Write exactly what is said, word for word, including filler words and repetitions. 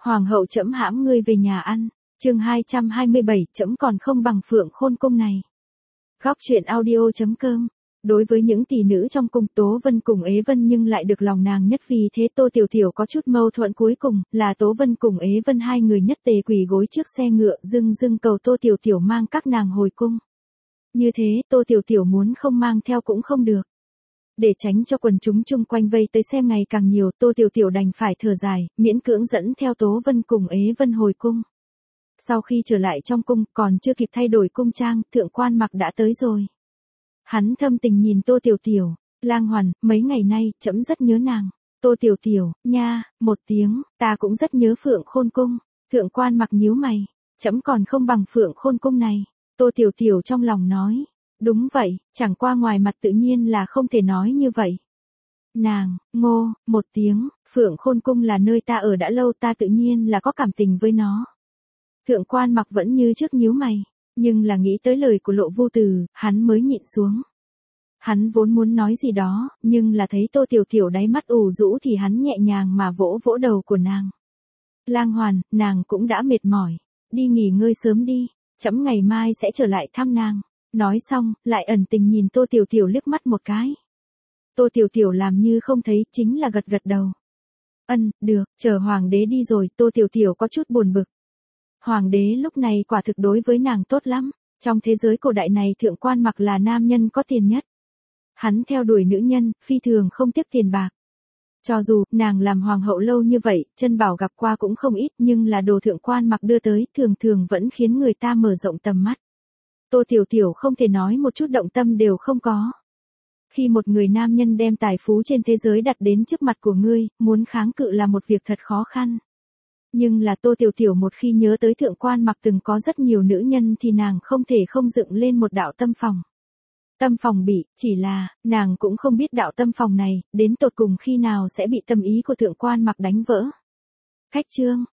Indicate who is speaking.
Speaker 1: Hoàng hậu trẫm hãm ngươi về nhà ăn. Chương hai trăm hai mươi bảy, trẫm còn không bằng Phượng Khôn cung này. Góc truyện audio chấm com. Đối với những tỷ nữ trong cung, Tố Vân cùng Ế Vân nhưng lại được lòng nàng nhất, vì thế Tô Tiểu Tiểu có chút mâu thuẫn, cuối cùng là Tố Vân cùng Ế Vân hai người nhất tề quỳ gối trước xe ngựa, dưng dưng cầu Tô Tiểu Tiểu mang các nàng hồi cung. Như thế, Tô Tiểu Tiểu muốn không mang theo cũng không được. Để tránh cho quần chúng chung quanh vây tới xem ngày càng nhiều, Tô Tiểu Tiểu đành phải thở dài, miễn cưỡng dẫn theo Tố Vân cùng Ế Vân hồi cung. Sau khi trở lại trong cung, còn chưa kịp thay đổi cung trang, Thượng Quan Mặc đã tới rồi. Hắn thâm tình nhìn Tô Tiểu Tiểu, Lang Hoàn, mấy ngày nay, trẫm rất nhớ nàng. Tô Tiểu Tiểu, nha, một tiếng, ta cũng rất nhớ Phượng Khôn cung. Thượng Quan Mặc nhíu mày, trẫm còn không bằng Phượng Khôn cung này. Tô Tiểu Tiểu trong lòng nói, đúng vậy, chẳng qua ngoài mặt tự nhiên là không thể nói như vậy. Nàng, ngô, một tiếng, Phượng Khôn cung là nơi ta ở đã lâu, ta tự nhiên là có cảm tình với nó. Thượng Quan Mặc vẫn như trước nhíu mày, nhưng là nghĩ tới lời của Lộ Vu Từ, hắn mới nhịn xuống. Hắn vốn muốn nói gì đó, nhưng là thấy Tô Tiểu Tiểu đáy mắt ủ rũ thì hắn nhẹ nhàng mà vỗ vỗ đầu của nàng. Lang Hoàn, nàng cũng đã mệt mỏi, đi nghỉ ngơi sớm đi, trẫm ngày mai sẽ trở lại thăm nàng. Nói xong, lại ẩn tình nhìn Tô Tiểu Tiểu liếc mắt một cái. Tô Tiểu Tiểu làm như không thấy, chính là gật gật đầu. Ân, được, chờ hoàng đế đi rồi, Tô Tiểu Tiểu có chút buồn bực. Hoàng đế lúc này quả thực đối với nàng tốt lắm, trong thế giới cổ đại này Thượng Quan Mặc là nam nhân có tiền nhất. Hắn theo đuổi nữ nhân, phi thường không tiếc tiền bạc. Cho dù, nàng làm hoàng hậu lâu như vậy, chân bảo gặp qua cũng không ít, nhưng là đồ Thượng Quan Mặc đưa tới, thường thường vẫn khiến người ta mở rộng tầm mắt. Tô Tiểu Tiểu không thể nói một chút động tâm đều không có. Khi một người nam nhân đem tài phú trên thế giới đặt đến trước mặt của ngươi, muốn kháng cự là một việc thật khó khăn. Nhưng là Tô Tiểu Tiểu một khi nhớ tới Thượng Quan Mặc từng có rất nhiều nữ nhân thì nàng không thể không dựng lên một đạo tâm phòng. Tâm phòng bị, chỉ là, nàng cũng không biết đạo tâm phòng này, đến tột cùng khi nào sẽ bị tâm ý của Thượng Quan Mặc đánh vỡ. Khách chương,